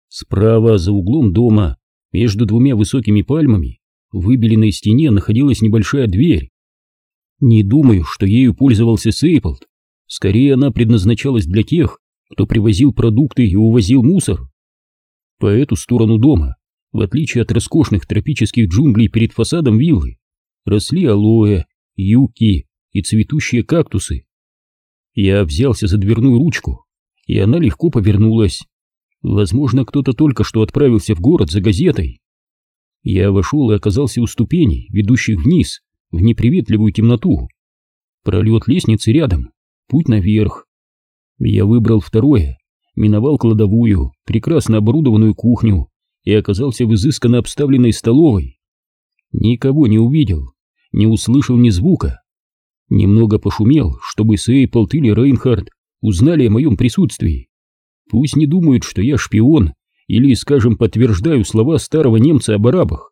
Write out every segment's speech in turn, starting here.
Справа, за углом дома, между двумя высокими пальмами, в выбеленной стене находилась небольшая дверь. Не думаю, что ею пользовался Сейплд. Скорее, она предназначалась для тех, кто привозил продукты и увозил мусор. По эту сторону дома, в отличие от роскошных тропических джунглей перед фасадом виллы, росли алоэ, юкки и цветущие кактусы. Я взялся за дверную ручку, и она легко повернулась. Возможно, кто-то только что отправился в город за газетой. Я вошел и оказался у ступеней, ведущих вниз, в неприветливую темноту. Пролет лестницы рядом, путь наверх. Я выбрал второе, миновал кладовую, прекрасно оборудованную кухню и оказался в изысканно обставленной столовой. Никого не увидел, не услышал ни звука. Немного пошумел, чтобы Сейплд или Рейнхард узнали о моем присутствии. Пусть не думают, что я шпион или, скажем, подтверждаю слова старого немца об арабах.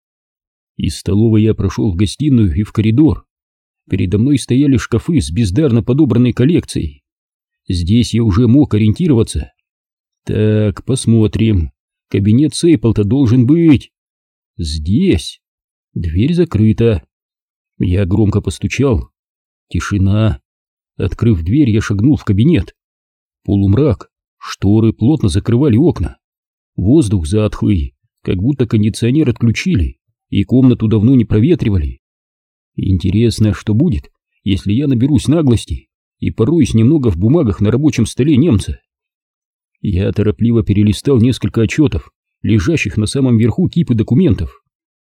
Из столовой я прошел в гостиную и в коридор. Передо мной стояли шкафы с бездарно подобранной коллекцией. Здесь я уже мог ориентироваться. Так, посмотрим. Кабинет Сейплта должен быть здесь. Дверь закрыта. Я громко постучал. Тишина. Открыв дверь, я шагнул в кабинет. Полумрак, шторы плотно закрывали окна. Воздух затхлый, как будто кондиционер отключили, и комнату давно не проветривали. Интересно, что будет, если я наберусь наглости и пороюсь немного в бумагах на рабочем столе немца. Я торопливо перелистал несколько отчетов, лежащих на самом верху кипы документов.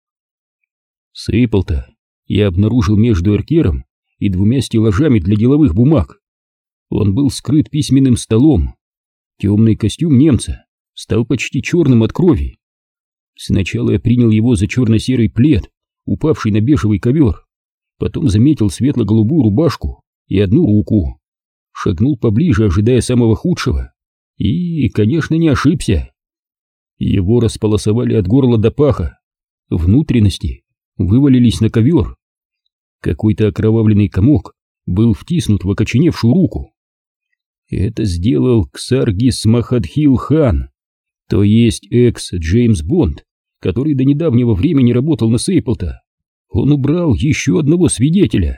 Сейплта я обнаружил между эркером и двумя стеллажами для деловых бумаг. Он был скрыт письменным столом. Темный костюм немца стал почти черным от крови. Сначала я принял его за черно-серый плед, упавший на бежевый ковер. Потом заметил светло-голубую рубашку и одну руку. Шагнул поближе, ожидая самого худшего. И, конечно, не ошибся. Его располосовали от горла до паха. Внутренности вывалились на ковер. Какой-то окровавленный комок был втиснут в окоченевшую руку. Это сделал Ксаргис Махадхил-хан, то есть экс-Джеймс Бонд, который до недавнего времени работал на Сейплта. Он убрал еще одного свидетеля.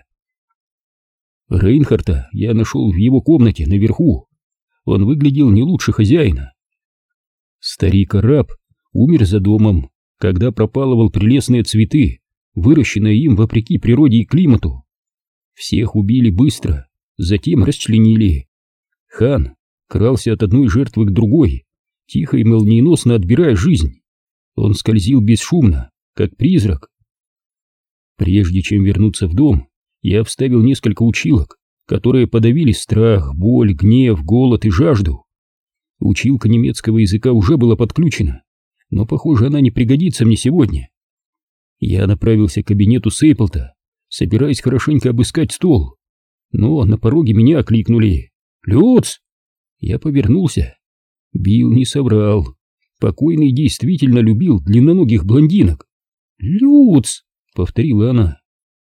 Рейнхарта я нашел в его комнате наверху. Он выглядел не лучше хозяина. Старик-араб умер за домом, когда пропалывал прелестные цветы, выращенные им вопреки природе и климату. Всех убили быстро, затем расчленили. Хан крался от одной жертвы к другой, тихо и молниеносно отбирая жизнь. Он скользил бесшумно, как призрак. Прежде чем вернуться в дом, я вставил несколько училок, которые подавили страх, боль, гнев, голод и жажду. Училка немецкого языка уже была подключена, но, похоже, она не пригодится мне сегодня. Я направился к кабинету Сейплта, собираясь хорошенько обыскать стол, но на пороге меня окликнули. «Люц!» Я повернулся. Билл не соврал. Покойный действительно любил длинноногих блондинок. «Люц!» — повторила она.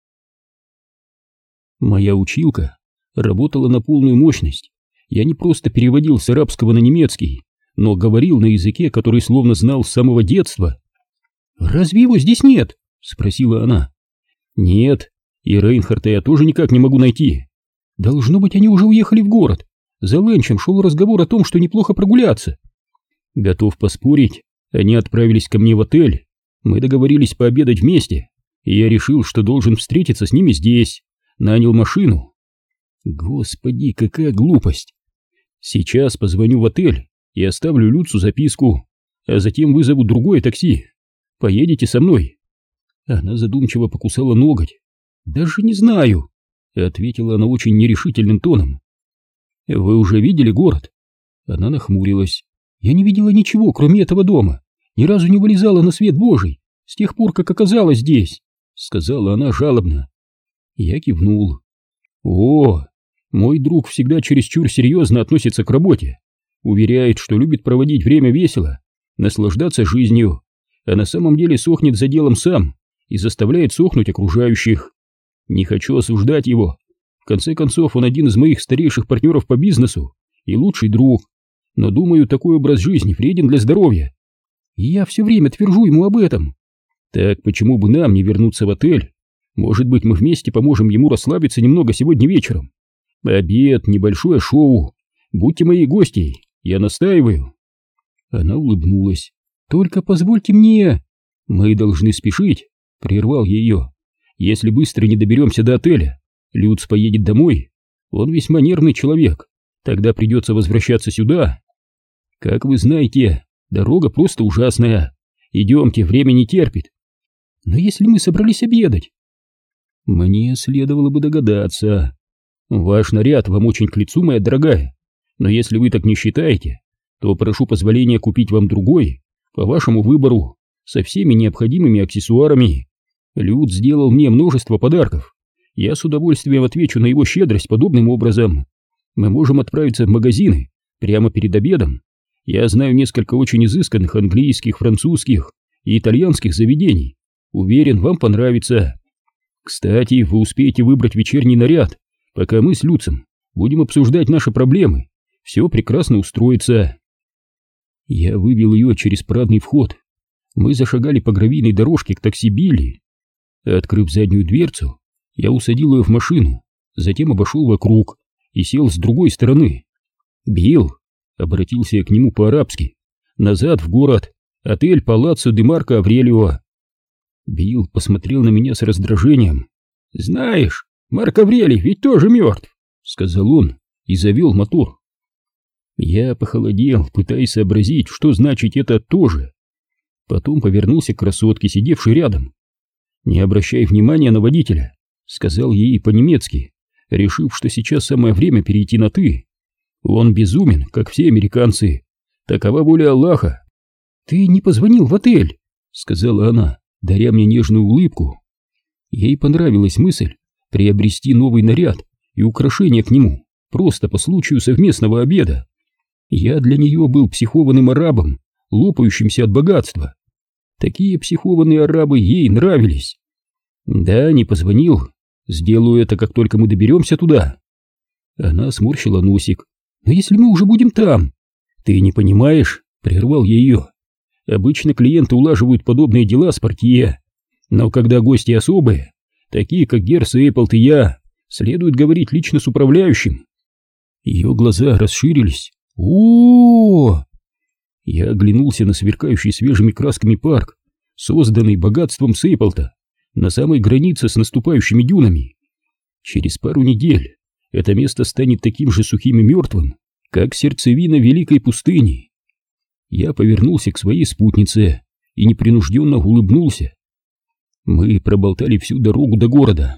Моя училка работала на полную мощность. Я не просто переводил с арабского на немецкий, но говорил на языке, который словно знал с самого детства. «Разве его здесь нет?» — спросила она. «Нет, и Рейнхарта я тоже никак не могу найти. Должно быть, они уже уехали в город. За ленчем шел разговор о том, что неплохо прогуляться. Готов поспорить, они отправились ко мне в отель. Мы договорились пообедать вместе, и я решил, что должен встретиться с ними здесь. Нанял машину. Господи, какая глупость. Сейчас позвоню в отель и оставлю Люцу записку, а затем вызову другое такси. Поедете со мной?» Она задумчиво покусала ноготь. «Даже не знаю», — ответила она очень нерешительным тоном. «Вы уже видели город?» Она нахмурилась. «Я не видела ничего, кроме этого дома. Ни разу не вылезала на свет Божий с тех пор, как оказалась здесь», — сказала она жалобно. Я кивнул. «О, мой друг всегда чересчур серьезно относится к работе. Уверяет, что любит проводить время весело, наслаждаться жизнью, а на самом деле сохнет за делом сам и заставляет сохнуть окружающих. Не хочу осуждать его. В конце концов, он один из моих старейших партнеров по бизнесу и лучший друг. но думаю, такой образ жизни вреден для здоровья. И я все время твержу ему об этом. Так почему бы нам не вернуться в отель? Может быть, мы вместе поможем ему расслабиться немного сегодня вечером. Обед, небольшое шоу. Будьте моей гостьей, я настаиваю. Она улыбнулась. Только позвольте мне. Мы должны спешить, прервал ее. Если быстро не доберемся до отеля, Люц поедет домой. Он весьма нервный человек. Тогда придется возвращаться сюда. Как вы знаете, дорога просто ужасная. Идемте, время не терпит. Но если мы собрались обедать... Мне следовало бы догадаться. Ваш наряд вам очень к лицу, моя дорогая. Но если вы так не считаете, то прошу позволения купить вам другой, по вашему выбору, со всеми необходимыми аксессуарами. Люд сделал мне множество подарков. Я с удовольствием отвечу на его щедрость подобным образом. Мы можем отправиться в магазины прямо перед обедом. Я знаю несколько очень изысканных английских, французских и итальянских заведений. Уверен, вам понравится. Кстати, вы успеете выбрать вечерний наряд, пока мы с Люцем будем обсуждать наши проблемы. Все прекрасно устроится. Я вывел ее через парадный вход. Мы зашагали по гравийной дорожке к такси Билли. Открыв заднюю дверцу, я усадил ее в машину, затем обошел вокруг и сел с другой стороны. «Билл», — обратился я к нему по-арабски, — «назад в город, отель Палаццо де Марко Аврелио». Билл посмотрел на меня с раздражением. «Знаешь, Марк Аврелий ведь тоже мертв», — сказал он и завел мотор. Я похолодел, пытаясь сообразить, что значит это «тоже». Потом повернулся к красотке, сидевшей рядом. «Не обращай внимания на водителя», — сказал ей по-немецки, решив, что сейчас самое время перейти на «ты». «Он безумен, как все американцы. Такова воля Аллаха». «Ты не позвонил в отель», — сказала она, даря мне нежную улыбку. Ей понравилась мысль приобрести новый наряд и украшения к нему, просто по случаю совместного обеда. Я для нее был психованным арабом, лопающимся от богатства. Такие психованные арабы ей нравились. «Да, не позвонил. Сделаю это, как только мы доберемся туда». Она сморщила носик. «Но если мы уже будем там...» «Ты не понимаешь?» — прервал я ее. «Обычно клиенты улаживают подобные дела с портье. Но когда гости особые, такие как Герр Сейполт и я, следует говорить лично с управляющим». Ее глаза расширились. О! Я оглянулся на сверкающий свежими красками парк, созданный богатством Сейполта, на самой границе с наступающими дюнами. Через пару недель это место станет таким же сухим и мертвым, как сердцевина великой пустыни. Я повернулся к своей спутнице и непринужденно улыбнулся. Мы проболтали всю дорогу до города.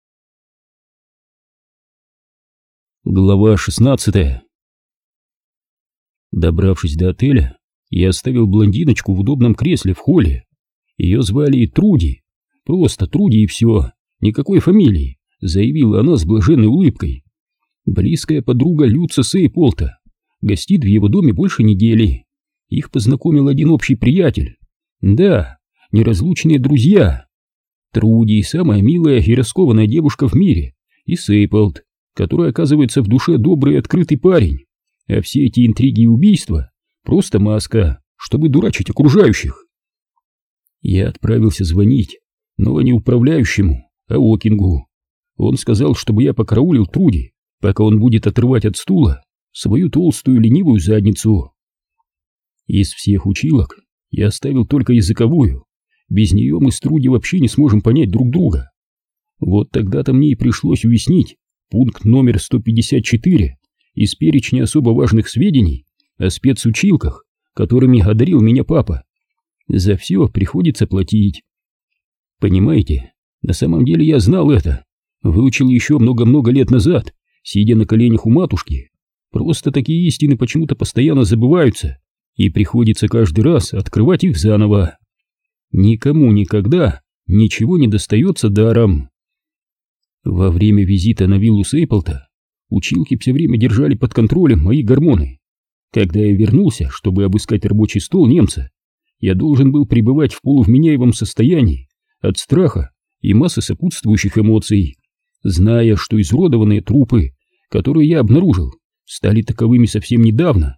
Глава 16. Добравшись до отеля, я оставил блондиночку в удобном кресле в холле. Ее звали Труди, просто Труди и все, никакой фамилии, заявила она с блаженной улыбкой. Близкая подруга Люца Сейполта, гостит в его доме больше недели. Их познакомил один общий приятель. Да, неразлучные друзья. Труди самая милая и раскованная девушка в мире, и Сейполт, который, оказывается, в душе добрый и открытый парень. А все эти интриги и убийства — просто маска, чтобы дурачить окружающих. Я отправился звонить, но не управляющему, а Окингу. Он сказал, чтобы я покараулил Труди, пока он будет отрывать от стула свою толстую ленивую задницу. Из всех училок я оставил только языковую. Без нее мы с Труди вообще не сможем понять друг друга. Вот тогда-то мне и пришлось уяснить пункт номер 154 из перечня особо важных сведений о спецучилках, которыми одарил меня папа. За все приходится платить. Понимаете, на самом деле я знал это. Выучил еще много-много лет назад, сидя на коленях у матушки. Просто такие истины почему-то постоянно забываются, и приходится каждый раз открывать их заново. Никому никогда ничего не достается даром. Во время визита на виллу Сейполта училки все время держали под контролем мои гормоны. Когда я вернулся, чтобы обыскать рабочий стол немца, я должен был пребывать в полувменяемом состоянии от страха и массы сопутствующих эмоций, зная, что изуродованные трупы, которые я обнаружил, стали таковыми совсем недавно,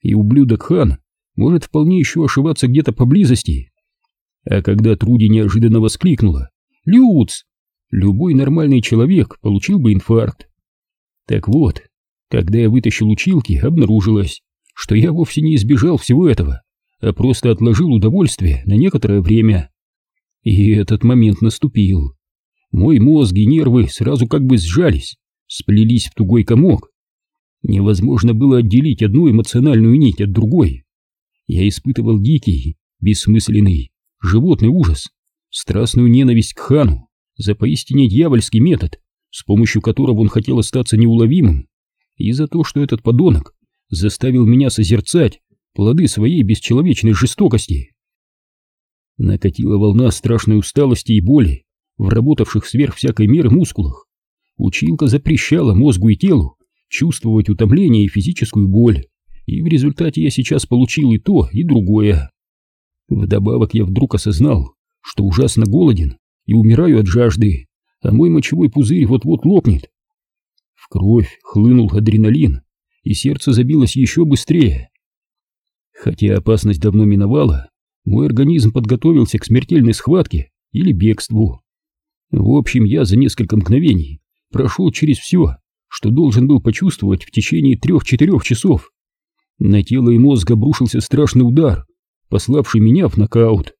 и ублюдок Хан может вполне еще ошиваться где-то поблизости. А когда Труди неожиданно воскликнула: «Люц!», любой нормальный человек получил бы инфаркт. Так вот, когда я вытащил училки, обнаружилось, что я вовсе не избежал всего этого, а просто отложил удовольствие на некоторое время. И этот момент наступил. Мой мозг и нервы сразу как бы сжались, сплелись в тугой комок. Невозможно было отделить одну эмоциональную нить от другой. Я испытывал дикий, бессмысленный, животный ужас, страстную ненависть к Хану за поистине дьявольский метод, с помощью которого он хотел остаться неуловимым, и за то, что этот подонок заставил меня созерцать плоды своей бесчеловечной жестокости. Накатила волна страшной усталости и боли в работавших сверх всякой меры мускулах. Училка запрещала мозгу и телу чувствовать утомление и физическую боль, и в результате я сейчас получил и то, и другое. Вдобавок я вдруг осознал, что ужасно голоден и умираю от жажды, а мой мочевой пузырь вот-вот лопнет. В кровь хлынул адреналин, и сердце забилось еще быстрее. Хотя опасность давно миновала, мой организм подготовился к смертельной схватке или бегству. В общем, я за несколько мгновений прошел через все, что должен был почувствовать в течение 3-4 часов. На тело и мозг обрушился страшный удар, пославший меня в нокаут.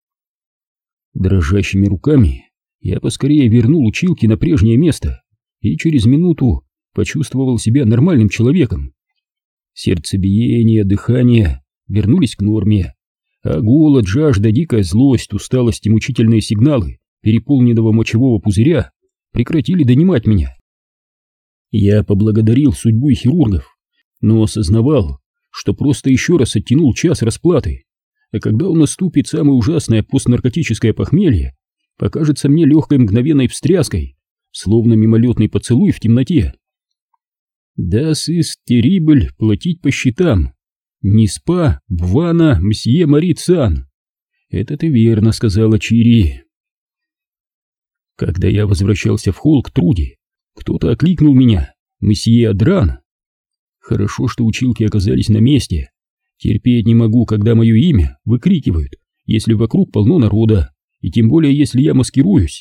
Дрожащими руками я поскорее вернул училки на прежнее место и через минуту почувствовал себя нормальным человеком. Сердцебиение, дыхание вернулись к норме, а голод, жажда, дикая злость, усталость и мучительные сигналы переполненного мочевого пузыря прекратили донимать меня. Я поблагодарил судьбу и хирургов, но осознавал, что просто еще раз оттянул час расплаты, а когда он наступит, самое ужасное постнаркотическое похмелье покажется мне легкой мгновенной встряской, словно мимолетный поцелуй в темноте. «Das ist terrible» — платить по счетам. «Не спа, бвана, мсье Марит-сан». «Это ты верно сказала, Чири». Когда я возвращался в холл к Труди, кто-то окликнул меня: «Мсье Адран». Хорошо, что училки оказались на месте. Терпеть не могу, когда мое имя выкрикивают, если вокруг полно народа, и тем более, если я маскируюсь.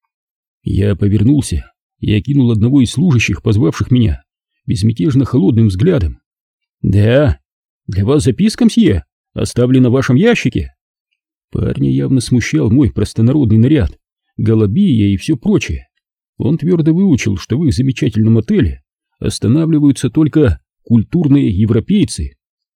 Я повернулся и окинул одного из служащих, позвавших меня, безмятежно холодным взглядом. «Да, для вас записка, мсье, оставлена в вашем ящике». Парня явно смущал мой простонародный наряд, голубия и все прочее. Он твердо выучил, что в их замечательном отеле останавливаются только культурные европейцы.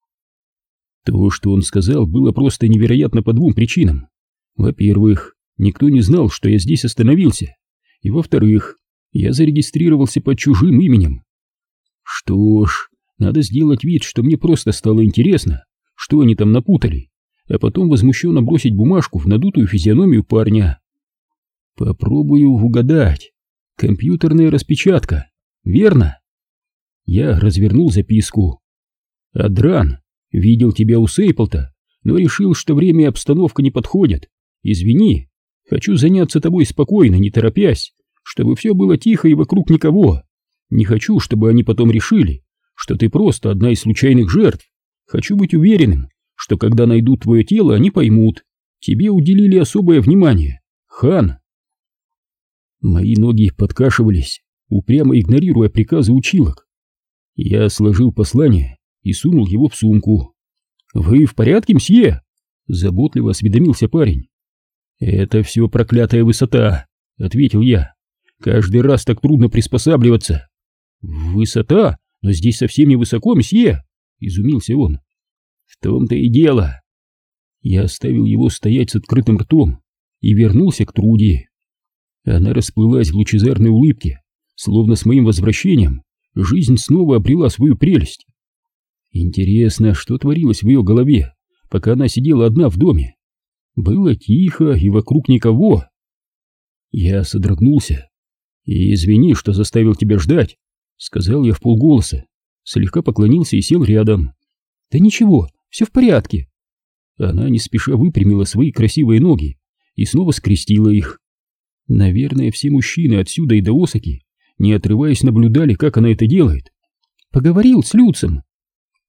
То, что он сказал, было просто невероятно по двум причинам. Во-первых, никто не знал, что я здесь остановился, и во-вторых, я зарегистрировался под чужим именем. Что ж, надо сделать вид, что мне просто стало интересно, что они там напутали, а потом возмущенно бросить бумажку в надутую физиономию парня. Попробую угадать. Компьютерная распечатка, верно? Я развернул записку. «Адран, видел тебя у Сейплта, но решил, что время и обстановка не подходят. Извини, хочу заняться тобой спокойно, не торопясь, чтобы все было тихо и вокруг никого. Не хочу, чтобы они потом решили, что ты просто одна из случайных жертв. Хочу быть уверенным, что когда найдут твое тело, они поймут. Тебе уделили особое внимание. Хан». Мои ноги подкашивались, упрямо игнорируя приказы училок. Я сложил послание и сунул его в сумку. «Вы в порядке, мсье?» — заботливо осведомился парень. «Это все проклятая высота», — ответил я. «Каждый раз так трудно приспосабливаться». «Высота? Но здесь совсем не высоко, мсье!» — изумился он. «В том-то и дело». Я оставил его стоять с открытым ртом и вернулся к Труди. Она расплылась в лучезарной улыбке, словно с моим возвращением жизнь снова обрела свою прелесть. Интересно, что творилось в ее голове, пока она сидела одна в доме. Было тихо и вокруг никого. Я содрогнулся. «Извини, что заставил тебя ждать», — сказал я вполголоса, слегка поклонился и сел рядом. «Да ничего, все в порядке». Она не спеша выпрямила свои красивые ноги и снова скрестила их. Наверное, все мужчины отсюда и до Осаки, не отрываясь, наблюдали, как она это делает. «Поговорил с Люцем».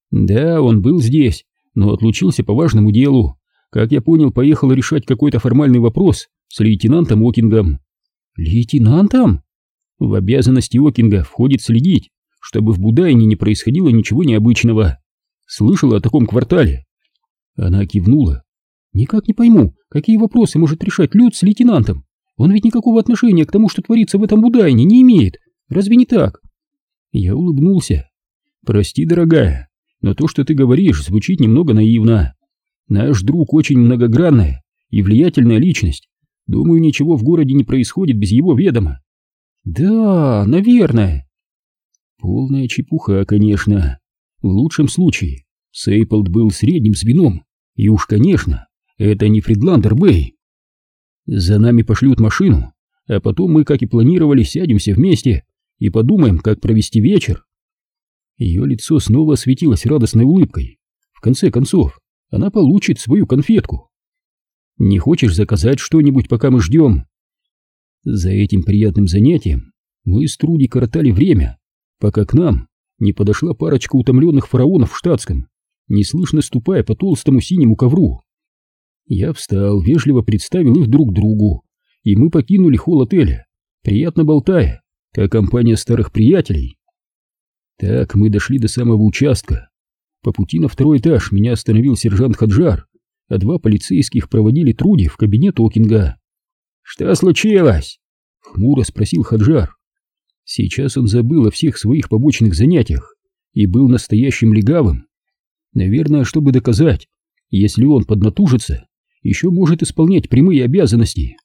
Да, он был здесь, но отлучился по важному делу. Как я понял, поехал решать какой-то формальный вопрос с лейтенантом Окингом. Лейтенантом? В обязанности Окинга входит следить, чтобы в Будайне не происходило ничего необычного. Слышала о таком квартале? Она кивнула. Никак не пойму, какие вопросы может решать Люд с лейтенантом. Он ведь никакого отношения к тому, что творится в этом Будайне, не имеет. Разве не так? Я улыбнулся. Прости, дорогая, но то, что ты говоришь, звучит немного наивно. Наш друг очень многогранная и влиятельная личность. Думаю, ничего в городе не происходит без его ведома. Да, наверное. Полная чепуха, конечно. В лучшем случае Сейполд был средним звеном, и уж, конечно, это не Фридландер Бэй. За нами пошлют машину, а потом мы, как и планировали, сядемся вместе и подумаем, как провести вечер. Ее лицо снова осветилось радостной улыбкой. В конце концов, она получит свою конфетку. Не хочешь заказать что-нибудь, пока мы ждем? За этим приятным занятием мы с Труди коротали время, пока к нам не подошла парочка утомленных фараонов в штатском, неслышно ступая по толстому синему ковру. Я встал, вежливо представил их друг другу, и мы покинули холл отеля, приятно болтая, как компания старых приятелей. Так мы дошли до самого участка. По пути на второй этаж меня остановил сержант Хаджар, а два полицейских проводили Труди в кабинет Окинга. «Что случилось?» — хмуро спросил Хаджар. Сейчас он забыл о всех своих побочных занятиях и был настоящим легавым. Наверное, чтобы доказать, если он поднатужится, еще может исполнять прямые обязанности.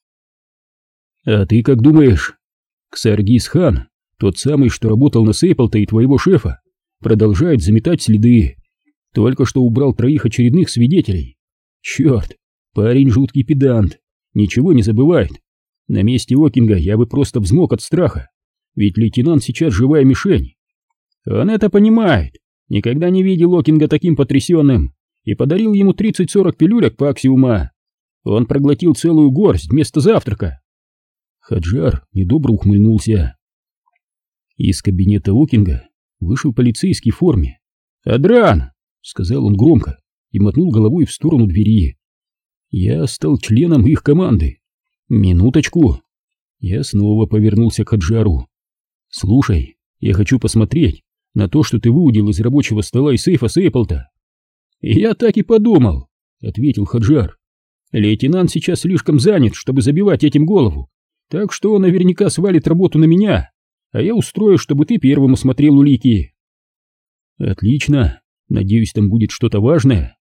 «А ты как думаешь?» Ксаргис-хан, тот самый, что работал на Сейполта и твоего шефа, продолжает заметать следы. Только что убрал 3 очередных свидетелей. Черт, парень жуткий педант, ничего не забывает. На месте Окинга я бы просто взмок от страха, ведь лейтенант сейчас живая мишень. Он это понимает, никогда не видел Окинга таким потрясенным и подарил ему 30-40 пилюлек по аксиума. Он проглотил целую горсть вместо завтрака. Хаджар недобро ухмыльнулся. Из кабинета Окинга вышел полицейский в форме. «Адран!» — сказал он громко и мотнул головой в сторону двери. Я стал членом их команды. Минуточку. Я снова повернулся к Хаджару. «Слушай, я хочу посмотреть на то, что ты выудил из рабочего стола и сейфа Сейполта». «Я так и подумал», — ответил Хаджар. «Лейтенант сейчас слишком занят, чтобы забивать этим голову, так что он наверняка свалит работу на меня, а я устрою, чтобы ты первым осмотрел улики». «Отлично, надеюсь, там будет что-то важное».